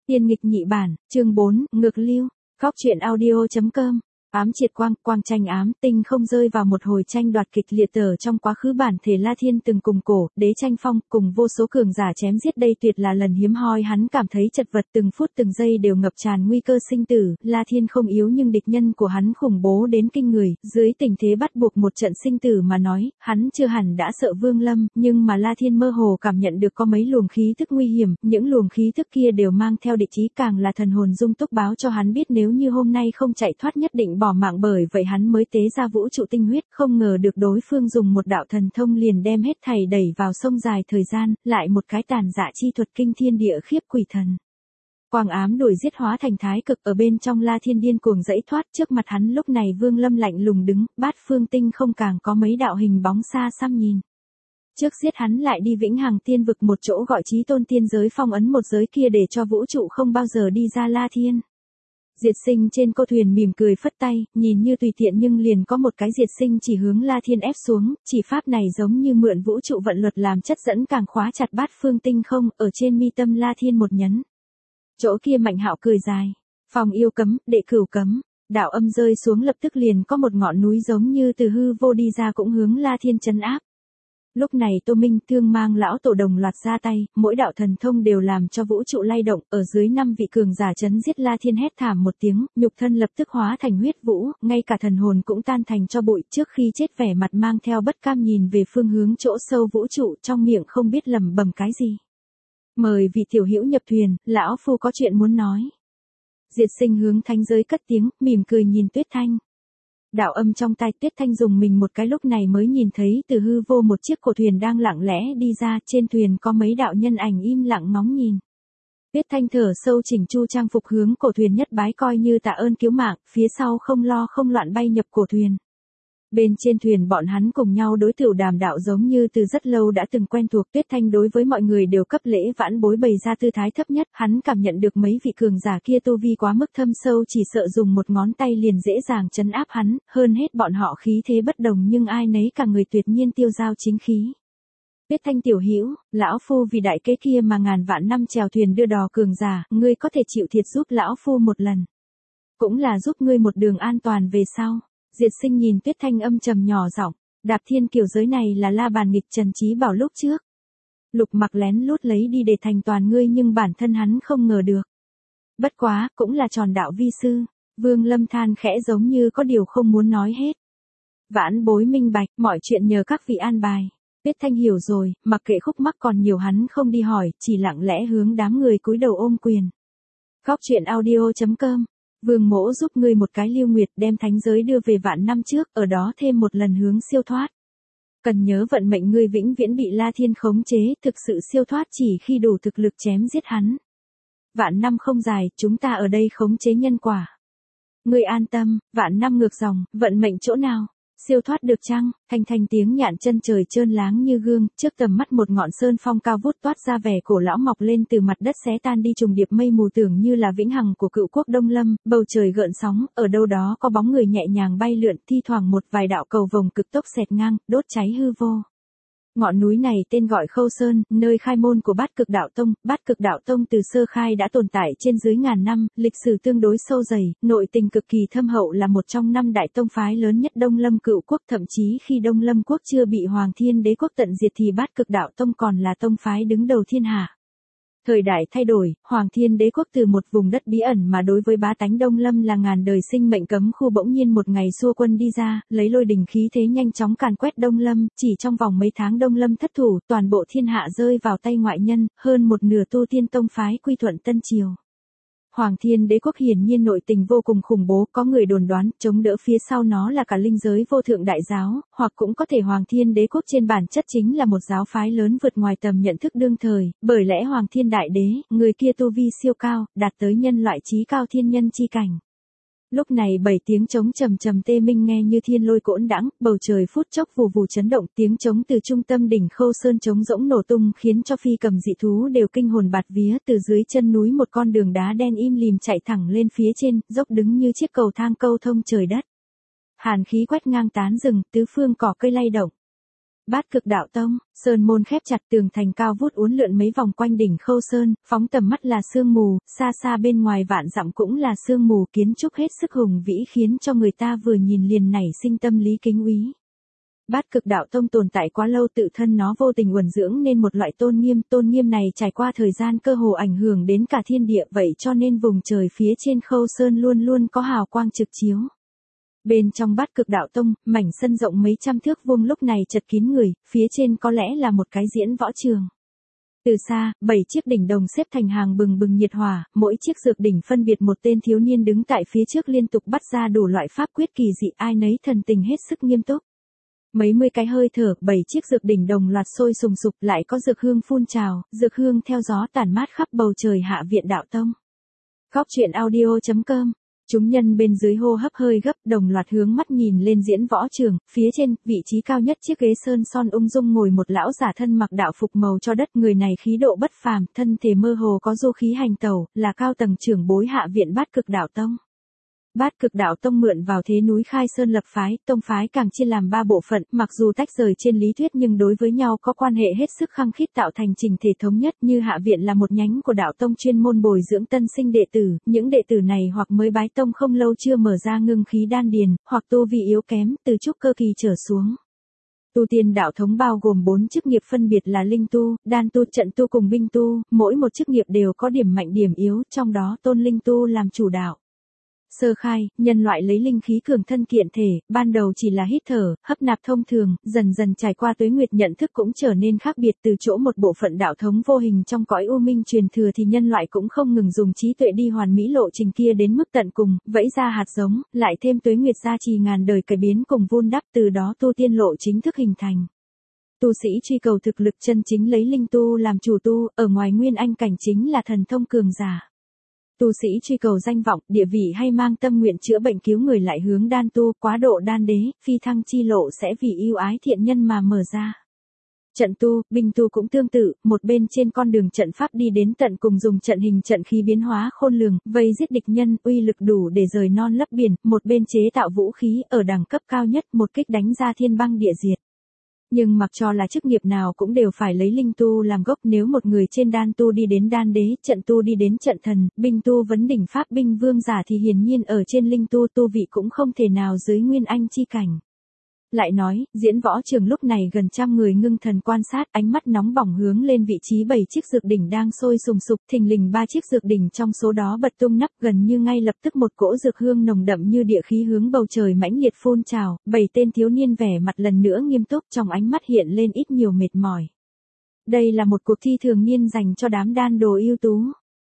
Tiên nghịch nhị bản, chương 4, ngược lưu, góc truyện audio.com. Ám triệt quang, quang tranh ám, tinh không rơi vào một hồi tranh đoạt kịch liệt tở trong quá khứ bản thể La Thiên từng cùng cổ, đế tranh phong, cùng vô số cường giả chém giết đây tuyệt là lần hiếm hoi hắn cảm thấy chật vật từng phút từng giây đều ngập tràn nguy cơ sinh tử, La Thiên không yếu nhưng địch nhân của hắn khủng bố đến kinh người, dưới tình thế bắt buộc một trận sinh tử mà nói, hắn chưa hẳn đã sợ Vương Lâm, nhưng mà La Thiên mơ hồ cảm nhận được có mấy luồng khí thức nguy hiểm, những luồng khí thức kia đều mang theo địch ý càng là thần hồn dung túc báo cho hắn biết nếu như hôm nay không chạy thoát nhất định bỏ mạng bởi vậy hắn mới tế ra vũ trụ tinh huyết, không ngờ được đối phương dùng một đạo thần thông liền đem hết thảy đẩy vào sông dài thời gian, lại một cái tàn dạ chi thuật kinh thiên địa khiếp quỷ thần. Quang ám đuổi giết hóa thành thái cực ở bên trong La Thiên điên cuồng dãy thoát trước mặt hắn lúc này Vương Lâm lạnh lùng đứng, bát phương tinh không càng có mấy đạo hình bóng xa xăm nhìn. Trước giết hắn lại đi vĩnh hằng tiên vực một chỗ gọi chí tôn tiên giới phong ấn một giới kia để cho vũ trụ không bao giờ đi ra La Thiên. Diệt sinh trên cô thuyền mỉm cười phất tay, nhìn như tùy tiện nhưng liền có một cái diệt sinh chỉ hướng La Thiên ép xuống, chỉ pháp này giống như mượn vũ trụ vận luật làm chất dẫn càng khóa chặt bát phương tinh không, ở trên mi tâm La Thiên một nhấn. Chỗ kia Mạnh Hạo cười dài, phòng yêu cấm, đệ cửu cấm, đạo âm rơi xuống lập tức liền có một ngọn núi giống như từ hư vô đi ra cũng hướng La Thiên trấn áp. Lúc này Tô Minh Thương mang lão tổ đồng loạt ra tay, mỗi đạo thần thông đều làm cho vũ trụ lay động, ở dưới 5 vị cường giả trấn giết La Thiên hét thảm một tiếng, nhục thân lập tức hóa thành huyết vũ, ngay cả thần hồn cũng tan thành cho bụi, trước khi chết vẻ mặt mang theo bất cam nhìn về phương hướng chỗ sâu vũ trụ, trong miệng không biết lẩm bẩm cái gì. Mời vị tiểu hữu nhập thuyền, lão phu có chuyện muốn nói. Diệt sinh hướng thánh giới cất tiếng, mỉm cười nhìn Tuyết Thanh. Đạo âm trong tai Tuyết Thanh dùng mình một cái lúc này mới nhìn thấy từ hư vô một chiếc cổ thuyền đang lặng lẽ đi ra, trên thuyền có mấy đạo nhân ảnh im lặng ngóng nhìn. Tuyết Thanh thở sâu chỉnh chu trang phục hướng cổ thuyền nhất bái coi như tạ ơn cứu mạng, phía sau không lo không loạn bay nhập cổ thuyền. Bên trên thuyền bọn hắn cùng nhau đối tiểu đàm đạo giống như từ rất lâu đã từng quen thuộc. Tuyết Thanh đối với mọi người đều cấp lễ vãn bối bày ra tư thái thấp nhất, hắn cảm nhận được mấy vị cường giả kia tu vi quá mức thâm sâu chỉ sợ dùng một ngón tay liền dễ dàng trấn áp hắn, hơn hết bọn họ khí thế bất đồng nhưng ai nấy cả người tuyệt nhiên tiêu dao chính khí. Tuyết Thanh tiểu hữu, lão phu vì đại kế kia mà ngàn vạn năm chèo thuyền đưa đò cường giả, ngươi có thể chịu thiệt giúp lão phu một lần. Cũng là giúp ngươi một đường an toàn về sau. Diệt sinh nhìn Tuyết Thanh âm trầm nhỏ giọng, đạp thiên kiểu giới này là la bàn nghịch Trần Chí Bảo lúc trước. Lục Mặc lén lút lấy đi để thành toàn ngươi nhưng bản thân hắn không ngờ được. Bất quá, cũng là tròn đạo vi sư, Vương Lâm than khẽ giống như có điều không muốn nói hết. Vãn bối minh bạch, mọi chuyện nhờ các vị an bài. Tuyết Thanh hiểu rồi, mặc kệ khúc mắc còn nhiều hắn không đi hỏi, chỉ lặng lẽ hướng đám người cúi đầu ôm quyền. Góc truyện audio.com. Vương mỗ giúp ngươi một cái lưu nguyệt đem thánh giới đưa về vạn năm trước, ở đó thêm một lần hướng siêu thoát. Cần nhớ vận mệnh ngươi vĩnh viễn bị La Thiên khống chế, thực sự siêu thoát chỉ khi đủ thực lực chém giết hắn. Vạn năm không dài, chúng ta ở đây khống chế nhân quả. Ngươi an tâm, vạn năm ngược dòng, vận mệnh chỗ nào? Siêu thoát được chăng? Thành tiếng nhạn chân trời trơn láng như gương, trước tầm mắt một ngọn sơn phong cao vút toát ra vẻ cổ lão mọc lên từ mặt đất xé tan đi trùng điệp mây mù tưởng như là vĩnh hằng của cựu quốc Đông Lâm, bầu trời gợn sóng, ở đâu đó có bóng người nhẹ nhàng bay lượn, thi thoảng một vài đạo cầu vồng cực tốc xẹt ngang, đốt cháy hư vô. Ngọn núi này tên gọi Khâu Sơn, nơi khai môn của Bát Cực Đạo Tông. Bát Cực Đạo Tông từ sơ khai đã tồn tại trên dưới ngàn năm, lịch sử tương đối sâu dày, nội tình cực kỳ thâm hậu là một trong 5 đại tông phái lớn nhất Đông Lâm Cựu Quốc, thậm chí khi Đông Lâm Quốc chưa bị Hoàng Thiên Đế Quốc tận diệt thì Bát Cực Đạo Tông còn là tông phái đứng đầu thiên hạ. Thời đại thay đổi, Hoàng Thiên Đế Quốc từ một vùng đất bí ẩn mà đối với bá tánh Đông Lâm là ngàn đời sinh mệnh cấm khu bỗng nhiên một ngày xua quân đi ra, lấy lôi đình khí thế nhanh chóng càn quét Đông Lâm, chỉ trong vòng mấy tháng Đông Lâm thất thủ, toàn bộ thiên hạ rơi vào tay ngoại nhân, hơn một nửa tu tiên tông phái quy thuận Tân Triều. Hoàng Thiên Đế Quốc hiển nhiên nội tình vô cùng khủng bố, có người đồn đoán, chống đỡ phía sau nó là cả linh giới vô thượng đại giáo, hoặc cũng có thể Hoàng Thiên Đế Quốc trên bản chất chính là một giáo phái lớn vượt ngoài tầm nhận thức đương thời, bởi lẽ Hoàng Thiên Đại Đế, người kia tu vi siêu cao, đạt tới nhân loại trí cao thiên nhân chi cảnh. Lúc này 7 tiếng trống trầm trầm tê minh nghe như thiên lôi cỗn đãng, bầu trời phút chốc vù vù chấn động, tiếng trống từ trung tâm đỉnh Khâu Sơn trống rỗng nổ tung khiến cho phi cầm dị thú đều kinh hồn bạt vía, từ dưới chân núi một con đường đá đen im lìm chạy thẳng lên phía trên, dốc đứng như chiếc cầu thang câu thông trời đất. Hàn khí quét ngang tán rừng, tứ phương cỏ cây lay động. Bát Cực Đạo Tông, sơn môn khép chặt, tường thành cao vút uốn lượn mấy vòng quanh đỉnh Khâu Sơn, phóng tầm mắt là sương mù, xa xa bên ngoài vạn dặm cũng là sương mù, kiến trúc hết sức hùng vĩ khiến cho người ta vừa nhìn liền nảy sinh tâm lý kính úy. Bát Cực Đạo Tông tồn tại quá lâu, tự thân nó vô tình uẩn dưỡng nên một loại tôn nghiêm này trải qua thời gian cơ hồ ảnh hưởng đến cả thiên địa, vậy cho nên vùng trời phía trên Khâu Sơn luôn luôn có hào quang trực chiếu. Bên trong Bát Cực Đạo Tông, mảnh sân rộng mấy trăm thước vuông lúc này chật kín người, phía trên có lẽ là một cái diễn võ trường. Từ xa, 7 chiếc đỉnh đồng xếp thành hàng bừng bừng nhiệt hỏa, mỗi chiếc dược đỉnh phân biệt một tên thiếu niên đứng tại phía trước liên tục bắt ra đủ loại pháp quyết kỳ dị, ai nấy thần tình hết sức nghiêm túc. Mấy mươi cái hơi thở, 7 chiếc dược đỉnh đồng loạt sôi sùng sục, lại có dược hương phun trào, dược hương theo gió tản mát khắp bầu trời Hạ Viện Đạo Tông. Góc truyện audio.com. Chúng nhân bên dưới hô hấp hơi gấp, đồng loạt hướng mắt nhìn lên diễn võ trường, phía trên, vị trí cao nhất chiếc ghế sơn son ung dung ngồi một lão giả thân mặc đạo phục màu cho đất, người này khí độ bất phàm, thân thể mơ hồ có du khí hành tẩu, là cao tầng trưởng bối Hạ Viện Bát Cực Đạo Tông. Bát Cực Đạo Tông mượn vào thế núi khai sơn lập phái, tông phái càng chia làm 3 bộ phận, mặc dù tách rời trên lý thuyết nhưng đối với nhau có quan hệ hết sức khăng khít tạo thành chỉnh thể thống nhất, như Hạ Viện là một nhánh của đạo tông chuyên môn bồi dưỡng tân sinh đệ tử, những đệ tử này hoặc mới bái tông không lâu chưa mở ra ngưng khí đan điền, hoặc tu vi yếu kém, từ trúc cơ kỳ trở xuống. Tu tiên đạo thống bao gồm 4 chức nghiệp phân biệt là linh tu, đan tu, trận tu cùng binh tu, mỗi một chức nghiệp đều có điểm mạnh điểm yếu, trong đó tôn linh tu làm chủ đạo. Sơ khai, nhân loại lấy linh khí cường thân kiện thể, ban đầu chỉ là hít thở, hấp nạp thông thường, dần dần trải qua tuế nguyệt nhận thức cũng trở nên khác biệt, từ chỗ một bộ phận đạo thống vô hình trong cõi u minh truyền thừa thì nhân loại cũng không ngừng dùng trí tuệ đi hoàn mỹ lộ trình kia đến mức tận cùng, vẫy ra hạt giống, lại thêm tuế nguyệt gia trì ngàn đời cải biến cùng vun đắp, từ đó tu tiên lộ chính thức hình thành. Tu sĩ truy cầu thực lực chân chính lấy linh tu làm chủ tu, ở ngoài nguyên anh cảnh chính là thần thông cường giả. Tu sĩ truy cầu danh vọng, địa vị hay mang tâm nguyện chữa bệnh cứu người lại hướng đan tu, quá độ đan đế, phi thăng chi lộ sẽ vì yêu ái thiện nhân mà mở ra. Trận tu, binh tu cũng tương tự, một bên trên con đường trận pháp đi đến tận cùng dùng trận hình trận khí biến hóa khôn lường, vây giết địch nhân, uy lực đủ để rời non lấp biển, một bên chế tạo vũ khí ở đẳng cấp cao nhất, một kích đánh ra thiên băng địa diệt. Nhưng mặc cho là chức nghiệp nào cũng đều phải lấy linh tu làm gốc, nếu một người trên đan tu đi đến đan đế, trận tu đi đến trận thần, binh tu vấn đỉnh pháp binh vương giả thì hiển nhiên ở trên linh tu tu vị cũng không thể nào dưới nguyên anh chi cảnh. Lại nói, diễn võ trường lúc này gần trăm người ngưng thần quan sát, ánh mắt nóng bỏng hướng lên vị trí 7 chiếc dược đỉnh đang sôi sùng sục, thình lình 3 chiếc dược đỉnh trong số đó bật tung nắp, gần như ngay lập tức một cỗ dược hương nồng đậm như địa khí hướng bầu trời mãnh liệt phun trào, 7 tên thiếu niên vẻ mặt lần nữa nghiêm túc, trong ánh mắt hiện lên ít nhiều mệt mỏi. Đây là một cuộc thi thường niên dành cho đám đan đồ ưu tú.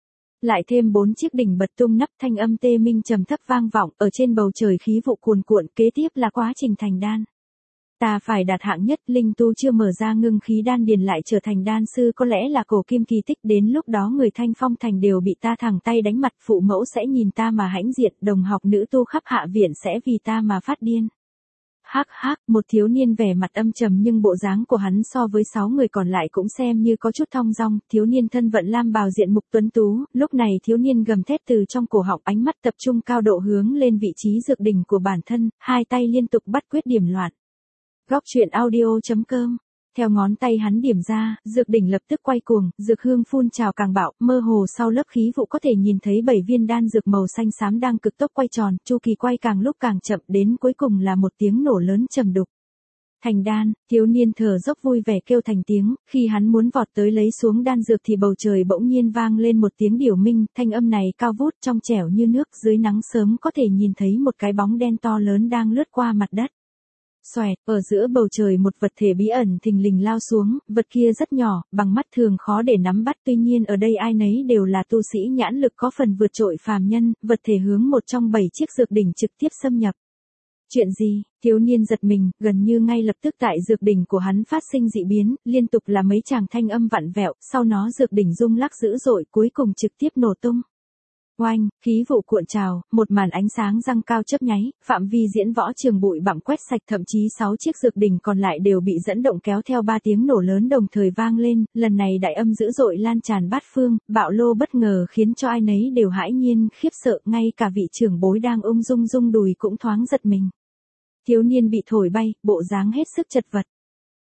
Lại thêm 4 chiếc đỉnh bật tung nắp, thanh âm tê minh trầm thấp vang vọng, ở trên bầu trời khí vụ cuồn cuộn, kế tiếp là quá trình thành đan. Ta phải đạt hạng nhất, linh tu chưa mở ra ngưng khí đan điền lại trở thành đan sư có lẽ là cổ kim kỳ tích, đến lúc đó người Thanh Phong thành đều bị ta thẳng tay đánh mặt, phụ mẫu sẽ nhìn ta mà hãnh diện, đồng học nữ tu khắp Hạ Viện sẽ vì ta mà phát điên. Hắc hắc, một thiếu niên vẻ mặt âm trầm nhưng bộ dáng của hắn so với 6 người còn lại cũng xem như có chút thong dong, thiếu niên thân vận lam bào diện mục tuấn tú, lúc này thiếu niên gầm thét từ trong cổ họng, ánh mắt tập trung cao độ hướng lên vị trí dược đỉnh của bản thân, hai tay liên tục bắt quyết điểm loạn. Góc truyện audio.com. Theo ngón tay hắn điểm ra, dược đỉnh lập tức quay cuồng, dược hương phun trào càng bạo, mơ hồ sau lớp khí vụ có thể nhìn thấy 7 viên đan dược màu xanh xám đang cực tốc quay tròn, chu kỳ quay càng lúc càng chậm, đến cuối cùng là một tiếng nổ lớn trầm đục. Thành đan, thiếu niên thở dốc vui vẻ kêu thành tiếng, khi hắn muốn vọt tới lấy xuống đan dược thì bầu trời bỗng nhiên vang lên một tiếng điểu minh, thanh âm này cao vút trong trẻo như nước, dưới nắng sớm có thể nhìn thấy một cái bóng đen to lớn đang lướt qua mặt đất. Xoẹt, ở giữa bầu trời một vật thể bí ẩn thình lình lao xuống, vật kia rất nhỏ, bằng mắt thường khó để nắm bắt, tuy nhiên ở đây ai nấy đều là tu sĩ nhãn lực có phần vượt trội phàm nhân, vật thể hướng một trong 7 chiếc dược đỉnh trực tiếp xâm nhập. Chuyện gì? Thiếu niên giật mình, gần như ngay lập tức tại dược đỉnh của hắn phát sinh dị biến, liên tục là mấy tràng thanh âm vặn vẹo, sau nó dược đỉnh rung lắc dữ dội, cuối cùng trực tiếp nổ tung. Oanh, khí vụ cuộn trào, một màn ánh sáng răng cao chớp nháy, phạm vi diễn võ trường bụi bặm quét sạch, thậm chí 6 chiếc dược đỉnh còn lại đều bị dẫn động kéo theo 3 tiếng nổ lớn đồng thời vang lên, lần này đại âm dữ dội lan tràn bát phương, bạo lô bất ngờ khiến cho ai nấy đều hãi nhiên, khiếp sợ, ngay cả vị trưởng bối đang ung dung rung đùi cũng thoáng giật mình. Thiếu niên bị thổi bay, bộ dáng hết sức chật vật.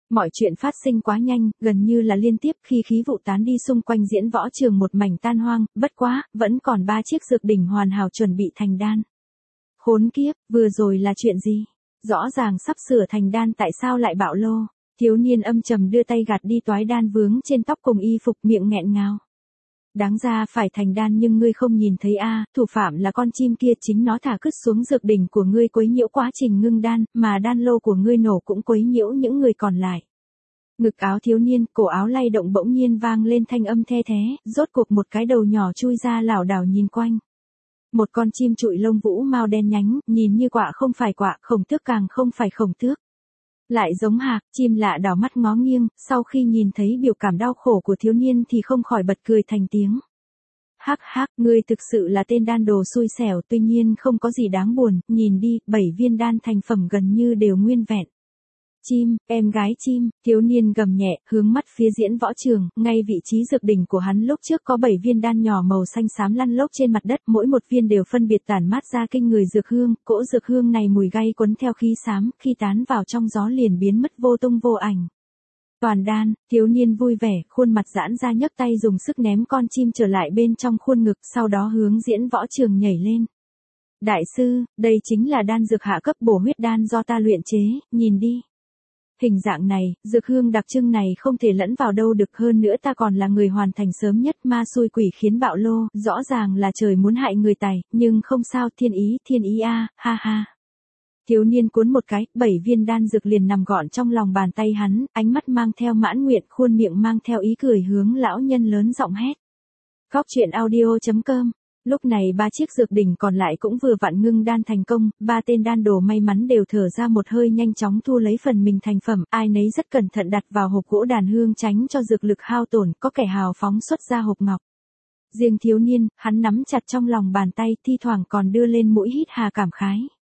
Mọi chuyện phát sinh quá nhanh, gần như là liên tiếp khi khí vụ tán đi xung quanh diễn võ trường một mảnh tan hoang, bất quá, vẫn còn 3 chiếc dược đỉnh hoàn hảo chuẩn bị thành đan. Khốn kiếp, vừa rồi là chuyện gì? Rõ ràng sắp sửa thành đan tại sao lại bạo lô? Thiếu niên âm trầm đưa tay gạt đi toái đan vướng trên tóc cùng y phục miệng nghẹn ngào. Đáng ra phải thành đan nhưng ngươi không nhìn thấy a, thủ phạm là con chim kia chính nó thả cứt xuống dược đỉnh của ngươi quấy nhiễu quá trình ngưng đan, mà đan lô của ngươi nổ cũng quấy nhiễu những người còn lại. Ngực áo thiếu niên, cổ áo lay động bỗng nhiên vang lên thanh âm the thé, rốt cuộc một cái đầu nhỏ chui ra lảo đảo nhìn quanh. Một con chim trụi lông vũ mao đen nhánh, nhìn như quạ không phải quạ, khổng tước càng không phải khổng tước. Lại giống hạc, chim lạ đảo mắt ngó nghiêng, sau khi nhìn thấy biểu cảm đau khổ của thiếu niên thì không khỏi bật cười thành tiếng. Hắc hắc, ngươi thực sự là tên đan đồ xui xẻo, tuy nhiên không có gì đáng buồn, nhìn đi, 7 viên đan thành phẩm gần như đều nguyên vẹn. Chim, em gái chim, thiếu niên gầm nhẹ, hướng mắt phía diễn võ trường, ngay vị trí dược đỉnh của hắn lúc trước có 7 viên đan nhỏ màu xanh xám lăn lốc trên mặt đất, mỗi một viên đều phân biệt tản mát ra kinh người dược hương, cỗ dược hương này mùi gay quấn theo khí xám, khi tán vào trong gió liền biến mất vô tung vô ảnh. Toàn đan, thiếu niên vui vẻ, khuôn mặt giãn ra nhấc tay dùng sức ném con chim trở lại bên trong khuôn ngực, sau đó hướng diễn võ trường nhảy lên. Đại sư, đây chính là đan dược hạ cấp bổ huyết đan do ta luyện chế, nhìn đi. Hình dạng này, dược hương đặc trưng này không thể lẫn vào đâu được, hơn nữa ta còn là người hoàn thành sớm nhất, ma xui quỷ khiến bạo lô, rõ ràng là trời muốn hại người tài, nhưng không sao, thiên ý a, ha ha. Thiếu niên cuốn một cái, 7 viên đan dược liền nằm gọn trong lòng bàn tay hắn, ánh mắt mang theo mãn nguyện, khuôn miệng mang theo ý cười hướng lão nhân lớn giọng hét. Góc truyện audio.com. Lúc này 3 chiếc dược đỉnh còn lại cũng vừa vặn ngưng đan thành công, 3 tên đan đồ may mắn đều thở ra một hơi nhanh chóng thu lấy phần mình thành phẩm, ai nấy rất cẩn thận đặt vào hộp gỗ đàn hương tránh cho dược lực hao tổn, có kẻ hào phóng xuất ra hộp ngọc. Riêng thiếu niên, hắn nắm chặt trong lòng bàn tay, thi thoảng còn đưa lên mũi hít hà cảm khái.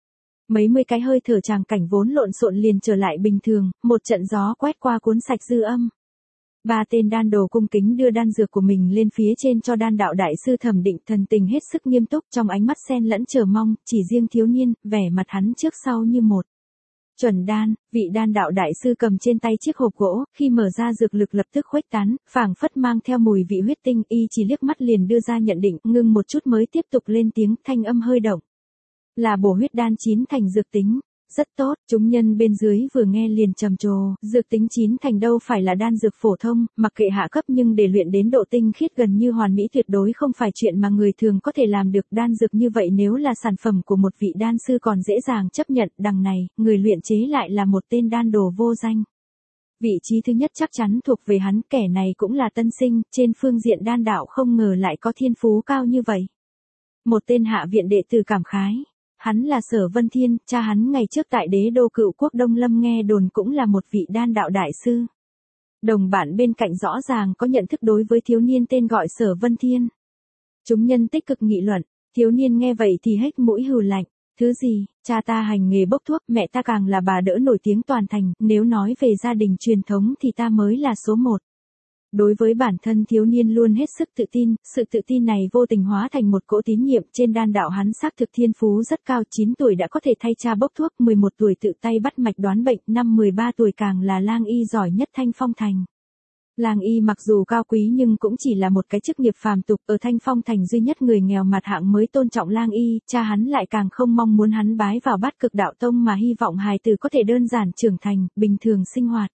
Mấy mươi cái hơi thở tràng cảnh vốn lộn xộn liền trở lại bình thường, một trận gió quét qua cuốn sạch dư âm. 3 tên đan đồ cung kính đưa đan dược của mình lên phía trên cho đan đạo đại sư thẩm định, thần tình hết sức nghiêm túc, trong ánh mắt xen lẫn chờ mong, chỉ riêng thiếu niên, vẻ mặt hắn trước sau như một. Chuẩn đan, vị đan đạo đại sư cầm trên tay chiếc hộp gỗ, khi mở ra dược lực lập tức khuếch tán, phảng phất mang theo mùi vị huyết tinh, y chỉ liếc mắt liền đưa ra nhận định, ngưng một chút mới tiếp tục lên tiếng, thanh âm hơi động. Là bổ huyết đan chín thành dược tính. Rất tốt, chúng nhân bên dưới vừa nghe liền trầm trồ, dược tính chín thành đâu phải là đan dược phổ thông, mặc kệ hạ cấp nhưng để luyện đến độ tinh khiết gần như hoàn mỹ tuyệt đối không phải chuyện mà người thường có thể làm được. Đan dược như vậy nếu là sản phẩm của một vị đan sư còn dễ dàng chấp nhận, đằng này, người luyện chế lại là một tên đan đồ vô danh. Vị trí thứ nhất chắc chắn thuộc về hắn, kẻ này cũng là tân sinh, trên phương diện đan đạo không ngờ lại có thiên phú cao như vậy. Một tên hạ viện đệ tử cảm khái. Hắn là Sở Vân Thiên, cha hắn ngày trước tại đế đô Cựu Quốc Đông Lâm nghe đồn cũng là một vị đan đạo đại sư. Đồng bạn bên cạnh rõ ràng có nhận thức đối với thiếu niên tên gọi Sở Vân Thiên. Chúng nhân tích cực nghị luận, thiếu niên nghe vậy thì hết mũi hừ lạnh. Thứ gì, cha ta hành nghề bốc thuốc, mẹ ta càng là bà đỡ nổi tiếng toàn thành, nếu nói về gia đình truyền thống thì ta mới là số 1. Đối với bản thân thiếu niên luôn hết sức tự tin, sự tự tin này vô tình hóa thành một cỗ tín nhiệm, trên đan đạo hắn xác thực thiên phú rất cao, 9 tuổi đã có thể thay cha bốc thuốc, 11 tuổi tự tay bắt mạch đoán bệnh, năm 13 tuổi càng là lang y giỏi nhất Thanh Phong Thành. Lang y mặc dù cao quý nhưng cũng chỉ là một cái chức nghiệp phàm tục, ở Thanh Phong Thành duy nhất người nghèo mặt hạng mới tôn trọng lang y, cha hắn lại càng không mong muốn hắn bái vào Bát Cực Đạo Tông mà hy vọng hài tử có thể đơn giản trưởng thành, bình thường sinh hoạt.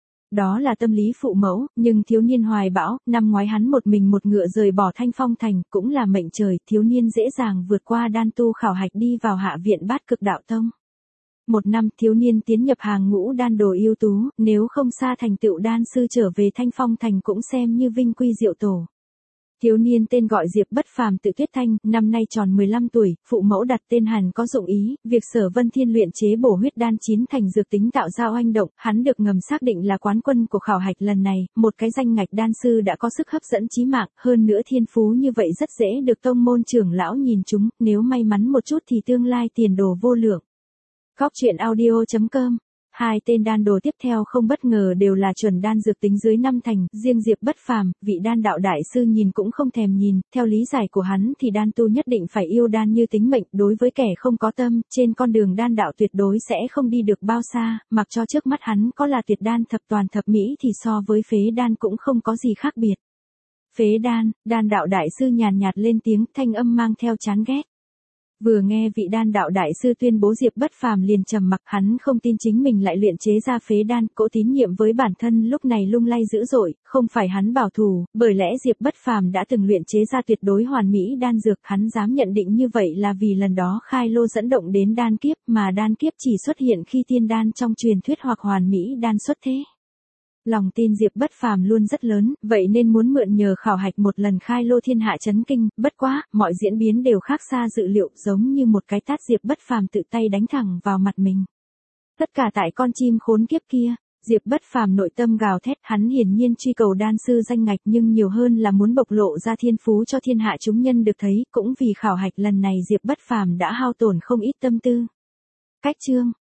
Đó là tâm lý phụ mẫu, nhưng thiếu niên hoài bão, năm ngoái hắn một mình một ngựa rời bỏ Thanh Phong Thành, cũng là mệnh trời, thiếu niên dễ dàng vượt qua đan tu khảo hạch đi vào hạ viện Bát Cực Đạo Tông. Một năm thiếu niên tiến nhập hàng ngũ đan đồ ưu tú, nếu không xa thành tựu đan sư trở về Thanh Phong Thành cũng xem như vinh quy diệu tổ. Thiếu niên tên gọi Diệp Bất Phàm tự Tuyết Thanh, năm nay tròn 15 tuổi, phụ mẫu đặt tên hẳn có dụng ý, việc Sở Vân Thiên luyện chế bổ huyết đan chín thành dược tính tạo ra oanh động, hắn được ngầm xác định là quán quân của khảo hạch lần này, một cái danh ngạch đan sư đã có sức hấp dẫn chí mạng, hơn nữa thiên phú như vậy rất dễ được tông môn trưởng lão nhìn chúng, nếu may mắn một chút thì tương lai tiền đồ vô lượng. Góc truyện audio.com Hai tên đan đồ tiếp theo không bất ngờ đều là chuẩn đan dược tính dưới 5 thành, riêng Diệp Bất Phàm, vị đan đạo đại sư nhìn cũng không thèm nhìn, theo lý giải của hắn thì đan tu nhất định phải yêu đan như tính mệnh, đối với kẻ không có tâm, trên con đường đan đạo tuyệt đối sẽ không đi được bao xa, mặc cho trước mắt hắn có là tuyệt đan thập toàn thập mỹ thì so với phế đan cũng không có gì khác biệt. Phế đan, đan đạo đại sư nhàn nhạt lên tiếng, thanh âm mang theo chán ghét. Vừa nghe vị đan đạo đại sư tuyên bố Diệp Bất Phàm liền trầm mặc, hắn không tin chính mình lại luyện chế ra phế đan, cỗ tín nhiệm với bản thân lúc này lung lay dữ dội, không phải hắn bảo thủ, bởi lẽ Diệp Bất Phàm đã từng luyện chế ra tuyệt đối hoàn mỹ đan dược, hắn dám nhận định như vậy là vì lần đó khai lô dẫn động đến đan kiếp, mà đan kiếp chỉ xuất hiện khi tiên đan trong truyền thuyết hoặc hoàn mỹ đan xuất thế. Lòng tin Diệp Bất Phàm luôn rất lớn, vậy nên muốn mượn nhờ khảo hạch một lần khai lô thiên hạ chấn kinh, bất quá, mọi diễn biến đều khác xa dự liệu, giống như một cái tát Diệp Bất Phàm tự tay đánh thẳng vào mặt mình. Tất cả tại con chim khốn kiếp kia, Diệp Bất Phàm nội tâm gào thét, hắn hiển nhiên truy cầu đan sư danh ngạch nhưng nhiều hơn là muốn bộc lộ ra thiên phú cho thiên hạ chúng nhân được thấy, cũng vì khảo hạch lần này Diệp Bất Phàm đã hao tổn không ít tâm tư. Cách chương